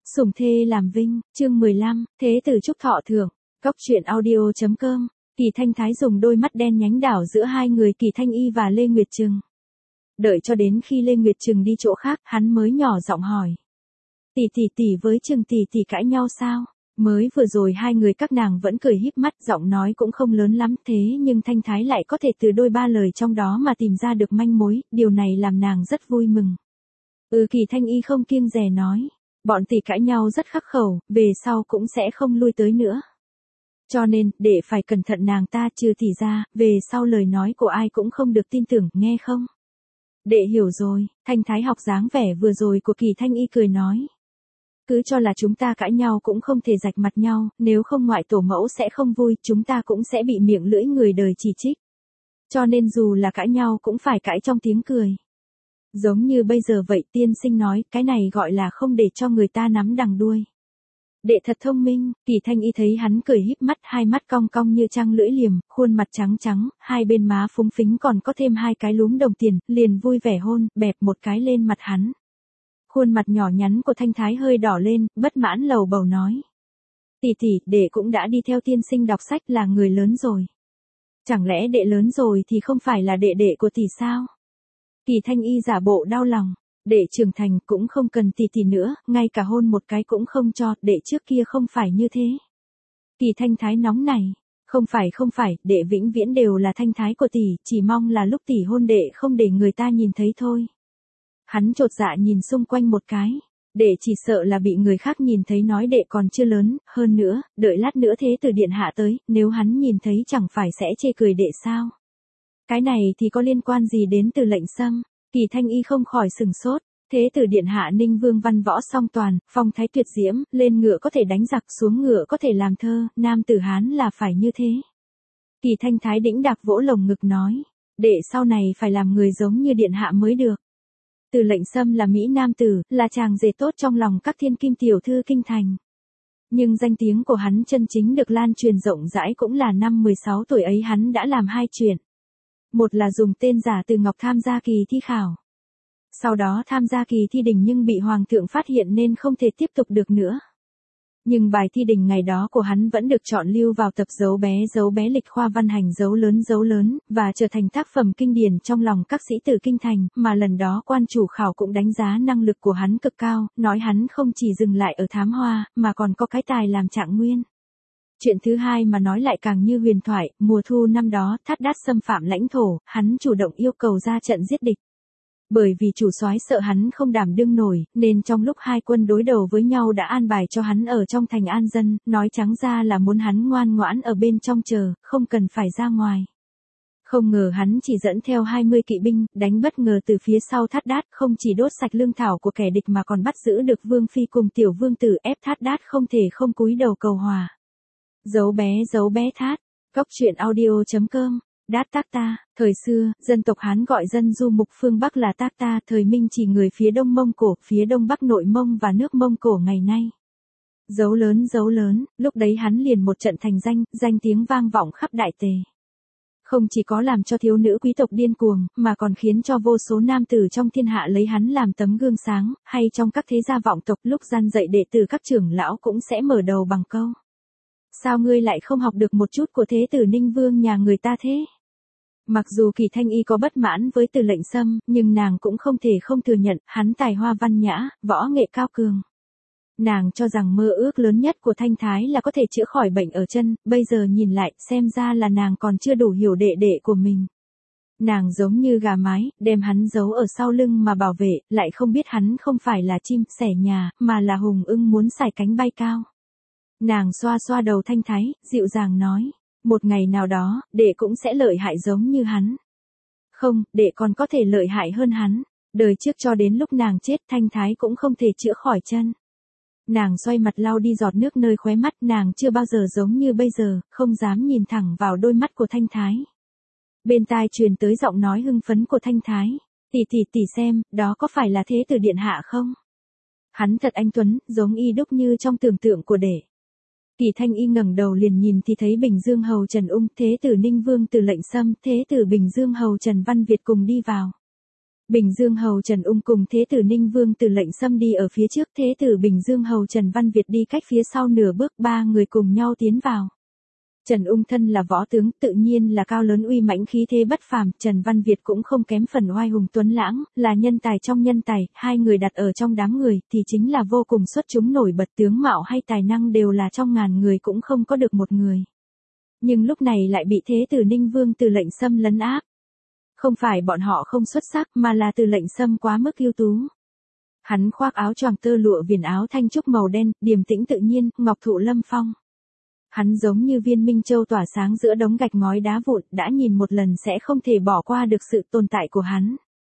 Sủng thê làm vinh, chương 15, thế tử chúc thọ thưởng. Cóc truyện audio.com. Kỳ Thanh Thái dùng đôi mắt đen nhánh đảo giữa hai người Kỳ Thanh Y và Lê Nguyệt Trừng. Đợi cho đến khi Lê Nguyệt Trừng đi chỗ khác, hắn mới nhỏ giọng hỏi. Tỷ với Trừng tỷ cãi nhau sao? Mới vừa rồi hai người các nàng vẫn cười híp mắt, giọng nói cũng không lớn lắm, thế nhưng Thanh Thái lại có thể từ đôi ba lời trong đó mà tìm ra được manh mối, điều này làm nàng rất vui mừng. Kỳ Thanh Y không kiêng dè nói. Bọn tỷ cãi nhau rất khắc khẩu, về sau cũng sẽ không lui tới nữa. Cho nên, để phải cẩn thận nàng ta, trừ tỷ ra, về sau lời nói của ai cũng không được tin tưởng, nghe không? Đệ hiểu rồi, Thanh Thái học dáng vẻ vừa rồi của Kỳ Thanh Y cười nói. Cứ cho là chúng ta cãi nhau cũng không thể rạch mặt nhau, nếu không ngoại tổ mẫu sẽ không vui, chúng ta cũng sẽ bị miệng lưỡi người đời chỉ trích. Cho nên dù là cãi nhau cũng phải cãi trong tiếng cười. Giống như bây giờ vậy, tiên sinh nói, cái này gọi là không để cho người ta nắm đằng đuôi. Đệ thật thông minh. Kỳ Thanh Y thấy hắn cười híp mắt, hai mắt cong cong như trăng lưỡi liềm, khuôn mặt trắng trắng, hai bên má phúng phính còn có thêm hai cái lúm đồng tiền, liền vui vẻ hôn, bẹp một cái lên mặt hắn. Khuôn mặt nhỏ nhắn của Thanh Thái hơi đỏ lên, bất mãn lầu bầu nói. Tỷ, đệ cũng đã đi theo tiên sinh đọc sách, là người lớn rồi. Chẳng lẽ đệ lớn rồi thì không phải là đệ của tỷ sao? Kỳ Thanh Y giả bộ đau lòng, đệ trưởng thành cũng không cần tỷ nữa, ngay cả hôn một cái cũng không cho, đệ trước kia không phải như thế. Kỳ Thanh Thái nóng này, không phải, đệ vĩnh viễn đều là Thanh Thái của tỷ, chỉ mong là lúc tỷ hôn đệ không để người ta nhìn thấy thôi. Hắn chột dạ nhìn xung quanh một cái, đệ chỉ sợ là bị người khác nhìn thấy nói đệ còn chưa lớn, hơn nữa, đợi lát nữa thế tử điện hạ tới, nếu hắn nhìn thấy chẳng phải sẽ chê cười đệ sao? Cái này thì có liên quan gì đến Từ Lệnh Sâm? Kỳ Thanh Y không khỏi sừng sốt. Thế tử điện hạ Ninh Vương văn võ song toàn, phong thái tuyệt diễm, lên ngựa có thể đánh giặc, xuống ngựa có thể làm thơ, nam tử Hán là phải như thế. Kỳ Thanh Thái đĩnh đạc vỗ lồng ngực nói, đệ sau này phải làm người giống như điện hạ mới được. Từ Lệnh Sâm là mỹ nam tử, là chàng rể tốt trong lòng các thiên kim tiểu thư kinh thành. Nhưng danh tiếng của hắn chân chính được lan truyền rộng rãi cũng là năm 16 tuổi ấy hắn đã làm hai chuyện. Một là dùng tên giả Từ Ngọc tham gia kỳ thi khảo. Sau đó tham gia kỳ thi đình nhưng bị hoàng thượng phát hiện nên không thể tiếp tục được nữa. Nhưng bài thi đình ngày đó của hắn vẫn được chọn lưu vào tập dấu bé lịch khoa văn hành dấu lớn, và trở thành tác phẩm kinh điển trong lòng các sĩ tử kinh thành, mà lần đó quan chủ khảo cũng đánh giá năng lực của hắn cực cao, nói hắn không chỉ dừng lại ở thám hoa, mà còn có cái tài làm trạng nguyên. Chuyện thứ hai mà nói lại càng như huyền thoại, mùa thu năm đó, Thát Đát xâm phạm lãnh thổ, hắn chủ động yêu cầu ra trận giết địch. Bởi vì chủ soái sợ hắn không đảm đương nổi, nên trong lúc hai quân đối đầu với nhau đã an bài cho hắn ở trong thành an dân, nói trắng ra là muốn hắn ngoan ngoãn ở bên trong chờ, không cần phải ra ngoài. Không ngờ hắn chỉ dẫn theo 20 kỵ binh, đánh bất ngờ từ phía sau Thát Đát, không chỉ đốt sạch lương thảo của kẻ địch mà còn bắt giữ được Vương Phi cùng tiểu vương tử, ép Thát Đát không thể không cúi đầu cầu hòa. Dấu bé Thát. Cóc truyện audio.com. Đát Tác Ta. Thời xưa, dân tộc Hán gọi dân du mục phương Bắc là Tác Ta, thời Minh chỉ người phía đông Mông Cổ, phía đông bắc nội Mông và nước Mông Cổ ngày nay. Dấu lớn, lúc đấy hắn liền một trận thành danh tiếng vang vọng khắp Đại Tề. Không chỉ có làm cho thiếu nữ quý tộc điên cuồng, mà còn khiến cho vô số nam tử trong thiên hạ lấy hắn làm tấm gương sáng, hay trong các thế gia vọng tộc lúc gian dạy đệ tử các trưởng lão cũng sẽ mở đầu bằng câu. Sao ngươi lại không học được một chút của thế tử Ninh Vương nhà người ta thế? Mặc dù Kỳ Thanh Y có bất mãn với Từ Lệnh Sâm, nhưng nàng cũng không thể không thừa nhận, hắn tài hoa văn nhã, võ nghệ cao cường. Nàng cho rằng mơ ước lớn nhất của Thanh Thái là có thể chữa khỏi bệnh ở chân, bây giờ nhìn lại, xem ra là nàng còn chưa đủ hiểu đệ của mình. Nàng giống như gà mái, đem hắn giấu ở sau lưng mà bảo vệ, lại không biết hắn không phải là chim sẻ nhà, mà là hùng ưng muốn sải cánh bay cao. Nàng xoa xoa đầu Thanh Thái, dịu dàng nói, một ngày nào đó, đệ cũng sẽ lợi hại giống như hắn. Không, đệ còn có thể lợi hại hơn hắn. Đời trước cho đến lúc nàng chết, Thanh Thái cũng không thể chữa khỏi chân. Nàng xoay mặt lau đi giọt nước nơi khóe mắt, nàng chưa bao giờ giống như bây giờ, không dám nhìn thẳng vào đôi mắt của Thanh Thái. Bên tai truyền tới giọng nói hưng phấn của Thanh Thái, tỷ xem, đó có phải là thế tử điện hạ không? Hắn thật anh tuấn, giống y đúc như trong tưởng tượng của đệ. Kỳ Thanh Y ngẩng đầu liền nhìn thì thấy Bình Dương hầu Trần Ung, thế tử Ninh Vương Từ Lệnh Sâm, thế tử Bình Dương hầu Trần Văn Việt cùng đi vào. Bình Dương Hầu Trần Ung cùng Thế tử Ninh Vương Từ Lệnh Sâm đi ở phía trước, Thế tử Bình Dương Hầu Trần Văn Việt đi cách phía sau nửa bước, ba người cùng nhau tiến vào. Trần Ung thân là võ tướng, tự nhiên là cao lớn uy mãnh khí thế bất phàm, Trần Văn Việt cũng không kém phần oai hùng tuấn lãng, là nhân tài trong nhân tài, hai người đặt ở trong đám người thì chính là vô cùng xuất chúng nổi bật, tướng mạo hay tài năng đều là trong ngàn người cũng không có được một người. Nhưng lúc này lại bị Thế tử Ninh Vương Từ Lệnh Sâm lấn áp. Không phải bọn họ không xuất sắc mà là Từ Lệnh Sâm quá mức ưu tú. Hắn khoác áo choàng tơ lụa viền áo thanh trúc màu đen, điềm tĩnh tự nhiên, ngọc thụ lâm phong. Hắn giống như viên minh châu tỏa sáng giữa đống gạch ngói đá vụn, đã nhìn một lần sẽ không thể bỏ qua được sự tồn tại của hắn.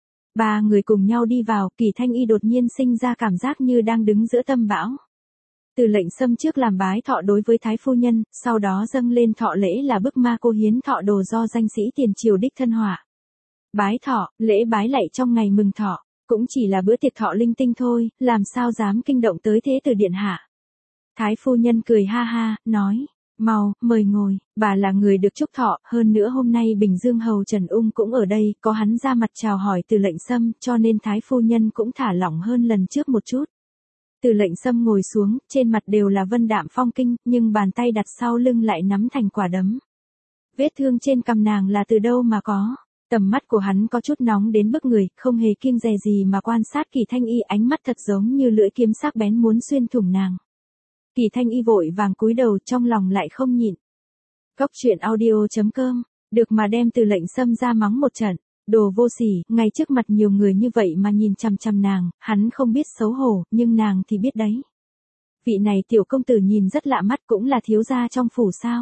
Ba người cùng nhau đi vào, Kỳ Thanh Y đột nhiên sinh ra cảm giác như đang đứng giữa tâm bão. Từ Lệnh Sâm trước làm bái thọ đối với Thái phu nhân, sau đó dâng lên thọ lễ là bức ma cô hiến thọ đồ do danh sĩ tiền triều đích thân họa. Bái thọ, lễ bái lạy trong ngày mừng thọ, cũng chỉ là bữa tiệc thọ linh tinh thôi, làm sao dám kinh động tới Thế tử điện hạ. Thái phu nhân cười ha ha, nói, mau, mời ngồi, bà là người được chúc thọ, hơn nữa hôm nay Bình Dương Hầu Trần Ung cũng ở đây, có hắn ra mặt chào hỏi Từ Lệnh Sâm, cho nên Thái phu nhân cũng thả lỏng hơn lần trước một chút. Từ Lệnh Sâm ngồi xuống, trên mặt đều là vân đạm phong kinh, nhưng bàn tay đặt sau lưng lại nắm thành quả đấm. Vết thương trên cằm nàng là từ đâu mà có? Tầm mắt của hắn có chút nóng đến bức người, không hề kiêng dè gì mà quan sát Kỳ Thanh Y, ánh mắt thật giống như lưỡi kiếm sắc bén muốn xuyên thủng nàng. Kỳ Thanh Y vội vàng cúi đầu, trong lòng lại không nhịn. Góc truyện audio.com, được mà đem Từ Lệnh Sâm ra mắng một trận. Đồ vô sỉ, ngay trước mặt nhiều người như vậy mà nhìn chằm chằm nàng, hắn không biết xấu hổ, nhưng nàng thì biết đấy. Vị này tiểu công tử nhìn rất lạ mắt, cũng là thiếu gia trong phủ sao?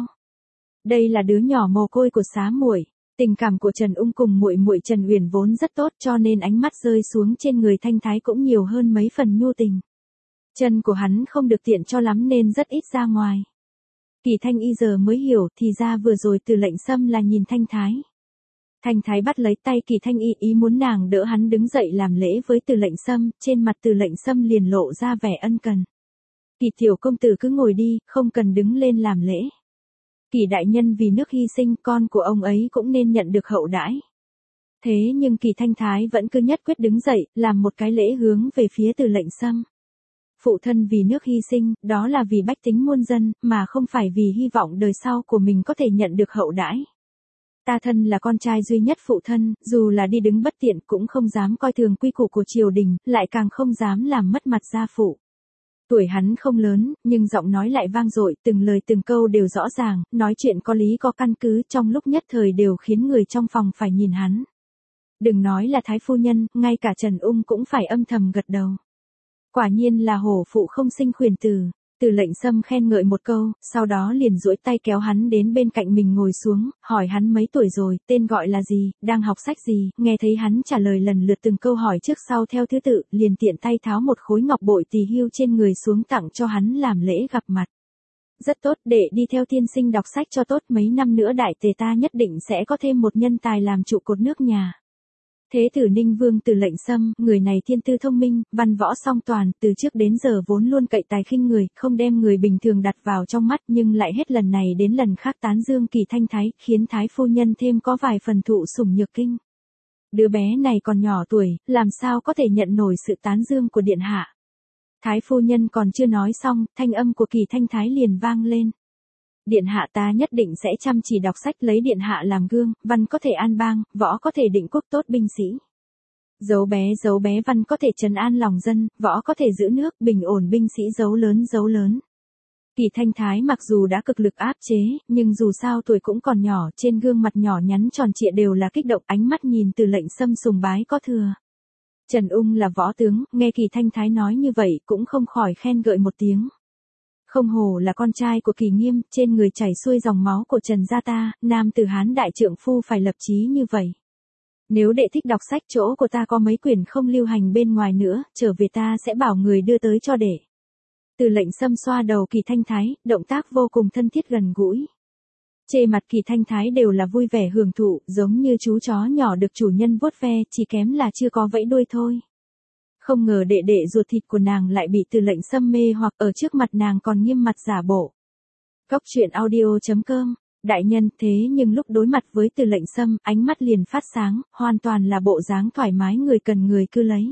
Đây là đứa nhỏ mồ côi của xá muội. Tình cảm của Trần Ung cùng muội muội Trần Uyển vốn rất tốt, cho nên ánh mắt rơi xuống trên người Thanh Thái cũng nhiều hơn mấy phần nhu tình. Chân của hắn không được tiện cho lắm nên rất ít ra ngoài. Kỳ Thanh Y giờ mới hiểu, thì ra vừa rồi Từ Lệnh Sâm là nhìn Thanh Thái. Thanh Thái bắt lấy tay Kỳ Thanh Y, ý muốn nàng đỡ hắn đứng dậy làm lễ với Từ Lệnh Sâm, trên mặt Từ Lệnh Sâm liền lộ ra vẻ ân cần. Kỳ tiểu công tử cứ ngồi đi, không cần đứng lên làm lễ. Kỳ đại nhân vì nước hy sinh, con của ông ấy cũng nên nhận được hậu đãi. Thế nhưng Kỳ Thanh Thái vẫn cứ nhất quyết đứng dậy, làm một cái lễ hướng về phía Từ Lệnh Sâm. Phụ thân vì nước hy sinh, đó là vì bách tính muôn dân, mà không phải vì hy vọng đời sau của mình có thể nhận được hậu đãi. Ta thân là con trai duy nhất phụ thân, dù là đi đứng bất tiện cũng không dám coi thường quy củ của triều đình, lại càng không dám làm mất mặt gia phụ. Tuổi hắn không lớn, nhưng giọng nói lại vang dội, từng lời từng câu đều rõ ràng, nói chuyện có lý có căn cứ, trong lúc nhất thời đều khiến người trong phòng phải nhìn hắn. Đừng nói là Thái phu nhân, ngay cả Trần Ung cũng phải âm thầm gật đầu. Quả nhiên là hổ phụ không sinh khuyển tử. Từ Lệnh Sâm khen ngợi một câu, sau đó liền duỗi tay kéo hắn đến bên cạnh mình ngồi xuống, hỏi hắn mấy tuổi rồi, tên gọi là gì, đang học sách gì, nghe thấy hắn trả lời lần lượt từng câu hỏi trước sau theo thứ tự, liền tiện tay tháo một khối ngọc bội tỳ hưu trên người xuống tặng cho hắn làm lễ gặp mặt. Rất tốt, để đi theo tiên sinh đọc sách cho tốt, mấy năm nữa đại tề ta nhất định sẽ có thêm một nhân tài làm trụ cột nước nhà. Thế tử Ninh Vương Từ Lệnh Sâm, người này thiên tư thông minh, văn võ song toàn, từ trước đến giờ vốn luôn cậy tài khinh người, không đem người bình thường đặt vào trong mắt, nhưng lại hết lần này đến lần khác tán dương Kỳ Thanh Thái, khiến Thái phu nhân thêm có vài phần thụ sủng nhược kinh. Đứa bé này còn nhỏ tuổi, làm sao có thể nhận nổi sự tán dương của điện hạ. Thái phu nhân còn chưa nói xong, thanh âm của Kỳ Thanh Thái liền vang lên. Điện hạ ta nhất định sẽ chăm chỉ đọc sách, lấy điện hạ làm gương, văn có thể an bang, võ có thể định quốc tốt binh sĩ. Dấu bé văn có thể trấn an lòng dân, võ có thể giữ nước, bình ổn binh sĩ dấu lớn. Kỳ Thanh Thái mặc dù đã cực lực áp chế, nhưng dù sao tuổi cũng còn nhỏ, trên gương mặt nhỏ nhắn tròn trịa đều là kích động, ánh mắt nhìn Từ Lệnh Sâm sùng bái có thừa. Trần Ung là võ tướng, nghe Kỳ Thanh Thái nói như vậy cũng không khỏi khen ngợi một tiếng. Không hổ là con trai của Kỳ Nghiêm, trên người chảy xuôi dòng máu của Trần gia ta, nam tử Hán đại trượng phu phải lập chí như vậy. Nếu đệ thích đọc sách, chỗ của ta có mấy quyển không lưu hành bên ngoài nữa, trở về ta sẽ bảo người đưa tới cho đệ. Từ Lệnh Sâm xoa đầu Kỳ Thanh Thái, động tác vô cùng thân thiết gần gũi. Trên mặt Kỳ Thanh Thái đều là vui vẻ hưởng thụ, giống như chú chó nhỏ được chủ nhân vuốt ve, chỉ kém là chưa có vẫy đuôi thôi. Không ngờ đệ đệ ruột thịt của nàng lại bị Từ Lệnh Sâm mê hoặc ở trước mặt nàng còn nghiêm mặt giả bộ. Góc truyện audio.com Đại nhân, thế nhưng lúc đối mặt với Từ Lệnh Sâm, ánh mắt liền phát sáng, hoàn toàn là bộ dáng thoải mái người cần người cứ lấy.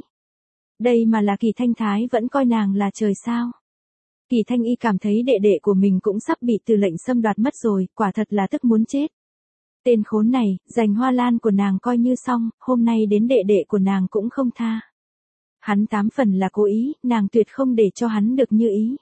Đây mà là Kỳ Thanh Thái vẫn coi nàng là trời sao. Kỳ Thanh Y cảm thấy đệ đệ của mình cũng sắp bị Từ Lệnh Sâm đoạt mất rồi, quả thật là tức muốn chết. Tên khốn này, giành hoa lan của nàng coi như xong, hôm nay đến đệ đệ của nàng cũng không tha. Hắn 8 phần là cố ý, nàng tuyệt không để cho hắn được như ý.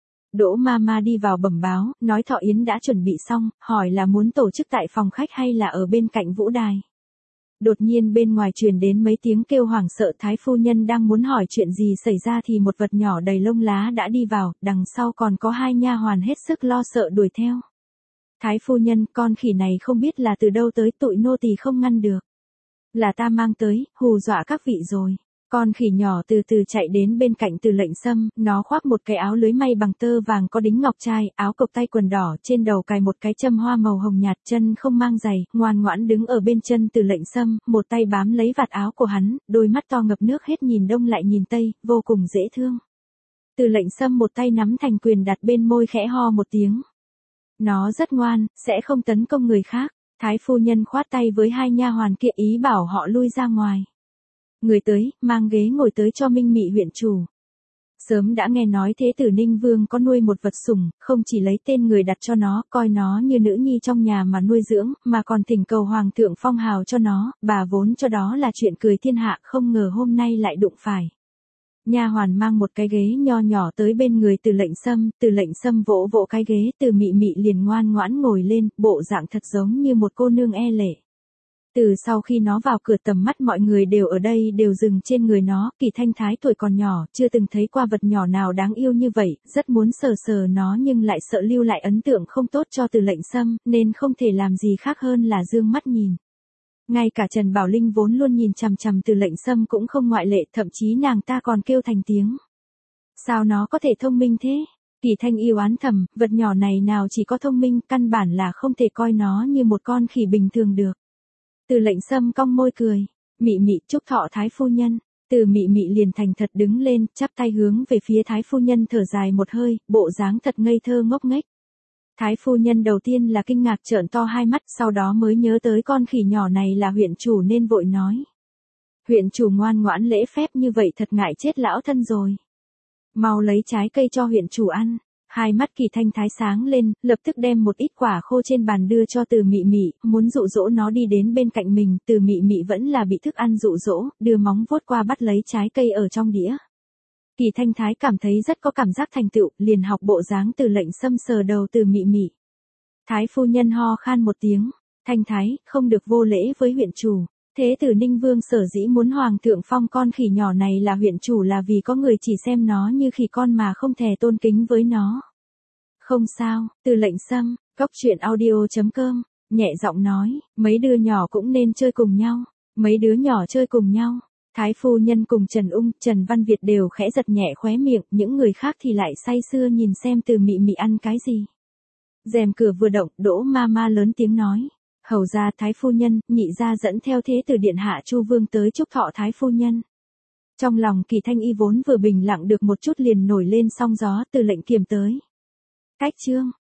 Đỗ Mama đi vào bẩm báo, nói Thọ Yến đã chuẩn bị xong, hỏi là muốn tổ chức tại phòng khách hay là ở bên cạnh vũ đài. Đột nhiên bên ngoài truyền đến mấy tiếng kêu hoảng sợ, Thái phu nhân đang muốn hỏi chuyện gì xảy ra thì một vật nhỏ đầy lông lá đã đi vào, đằng sau còn có 2 nha hoàn hết sức lo sợ đuổi theo. Thái phu nhân, con khỉ này không biết là từ đâu tới, tụi nô tỳ không ngăn được. Là ta mang tới, hù dọa các vị rồi. Con khỉ nhỏ từ từ chạy đến bên cạnh Từ Lệnh Sâm, nó khoác một cái áo lưới may bằng tơ vàng có đính ngọc trai, áo cộc tay quần đỏ, trên đầu cài một cái châm hoa màu hồng nhạt, chân không mang giày, ngoan ngoãn đứng ở bên chân Từ Lệnh Sâm, một tay bám lấy vạt áo của hắn, đôi mắt to ngập nước hết nhìn đông lại nhìn tây, vô cùng dễ thương. Từ Lệnh Sâm một tay nắm thành quyền đặt bên môi khẽ ho một tiếng. Nó rất ngoan, sẽ không tấn công người khác. Thái phu nhân khoát tay với 2 nha hoàn kia ý bảo họ lui ra ngoài. Người tới, mang ghế ngồi tới cho Minh Mị huyện chủ. Sớm đã nghe nói Thế tử Ninh Vương có nuôi một vật sủng, không chỉ lấy tên người đặt cho nó, coi nó như nữ nhi trong nhà mà nuôi dưỡng, mà còn thỉnh cầu hoàng thượng phong hào cho nó, bà vốn cho đó là chuyện cười thiên hạ, không ngờ hôm nay lại đụng phải. Nha hoàn mang một cái ghế nho nhỏ tới bên người Từ Lệnh Sâm, Từ Lệnh Sâm vỗ vỗ cái ghế, Từ Mị Mị liền ngoan ngoãn ngồi lên, bộ dạng thật giống như một cô nương e lệ. Từ sau khi nó vào cửa, tầm mắt mọi người đều ở đây đều dừng trên người nó, Kỳ Thanh Thái tuổi còn nhỏ, chưa từng thấy qua vật nhỏ nào đáng yêu như vậy, rất muốn sờ sờ nó nhưng lại sợ lưu lại ấn tượng không tốt cho Từ Lệnh Sâm, nên không thể làm gì khác hơn là dương mắt nhìn. Ngay cả Trần Bảo Linh vốn luôn nhìn chằm chằm Từ Lệnh Sâm cũng không ngoại lệ, thậm chí nàng ta còn kêu thành tiếng. Sao nó có thể thông minh thế? Kỳ Thanh Y oán thầm, vật nhỏ này nào chỉ có thông minh, căn bản là không thể coi nó như một con khỉ bình thường được. Từ Lệnh Sâm cong môi cười, Mị Mị chúc thọ Thái phu nhân. Từ Mị Mị liền thành thật đứng lên, chắp tay hướng về phía Thái phu nhân thở dài một hơi, bộ dáng thật ngây thơ ngốc nghếch. Thái phu nhân đầu tiên là kinh ngạc trợn to hai mắt, sau đó mới nhớ tới con khỉ nhỏ này là huyện chủ nên vội nói. Huyện chủ ngoan ngoãn lễ phép như vậy thật ngại chết lão thân rồi. Mau lấy trái cây cho huyện chủ ăn. Hai mắt Kỳ Thanh Thái sáng lên, lập tức đem một ít quả khô trên bàn đưa cho Từ Mị Mị, muốn dụ dỗ nó đi đến bên cạnh mình, Từ Mị Mị vẫn là bị thức ăn dụ dỗ, đưa móng vuốt qua bắt lấy trái cây ở trong đĩa. Kỳ Thanh Thái cảm thấy rất có cảm giác thành tựu, liền học bộ dáng Từ Lệnh Sâm sờ đầu Từ Mị Mị. Thái phu nhân ho khan một tiếng, Thanh Thái, không được vô lễ với huyện chủ. Thế tử Ninh Vương sở dĩ muốn hoàng thượng phong con khỉ nhỏ này là huyện chủ là vì có người chỉ xem nó như khỉ con mà không thèm tôn kính với nó. Không sao, Từ Lệnh Sâm, coctruyện.audio.com, nhẹ giọng nói, mấy đứa nhỏ cũng nên chơi cùng nhau. Mấy đứa nhỏ chơi cùng nhau. Thái phu nhân cùng Trần Ung, Trần Văn Việt đều khẽ giật nhẹ khóe miệng, những người khác thì lại say sưa nhìn xem Từ Mị Mị ăn cái gì. Rèm cửa vừa động, Đỗ Mama lớn tiếng nói. Hầu ra Thái phu nhân, nhị gia dẫn theo Thế tử điện hạ Chu Vương tới chúc thọ Thái phu nhân. Trong lòng Kỳ Thanh Y vốn vừa bình lặng được một chút liền nổi lên sóng gió, Từ Lệnh Kiềm tới. Cách chương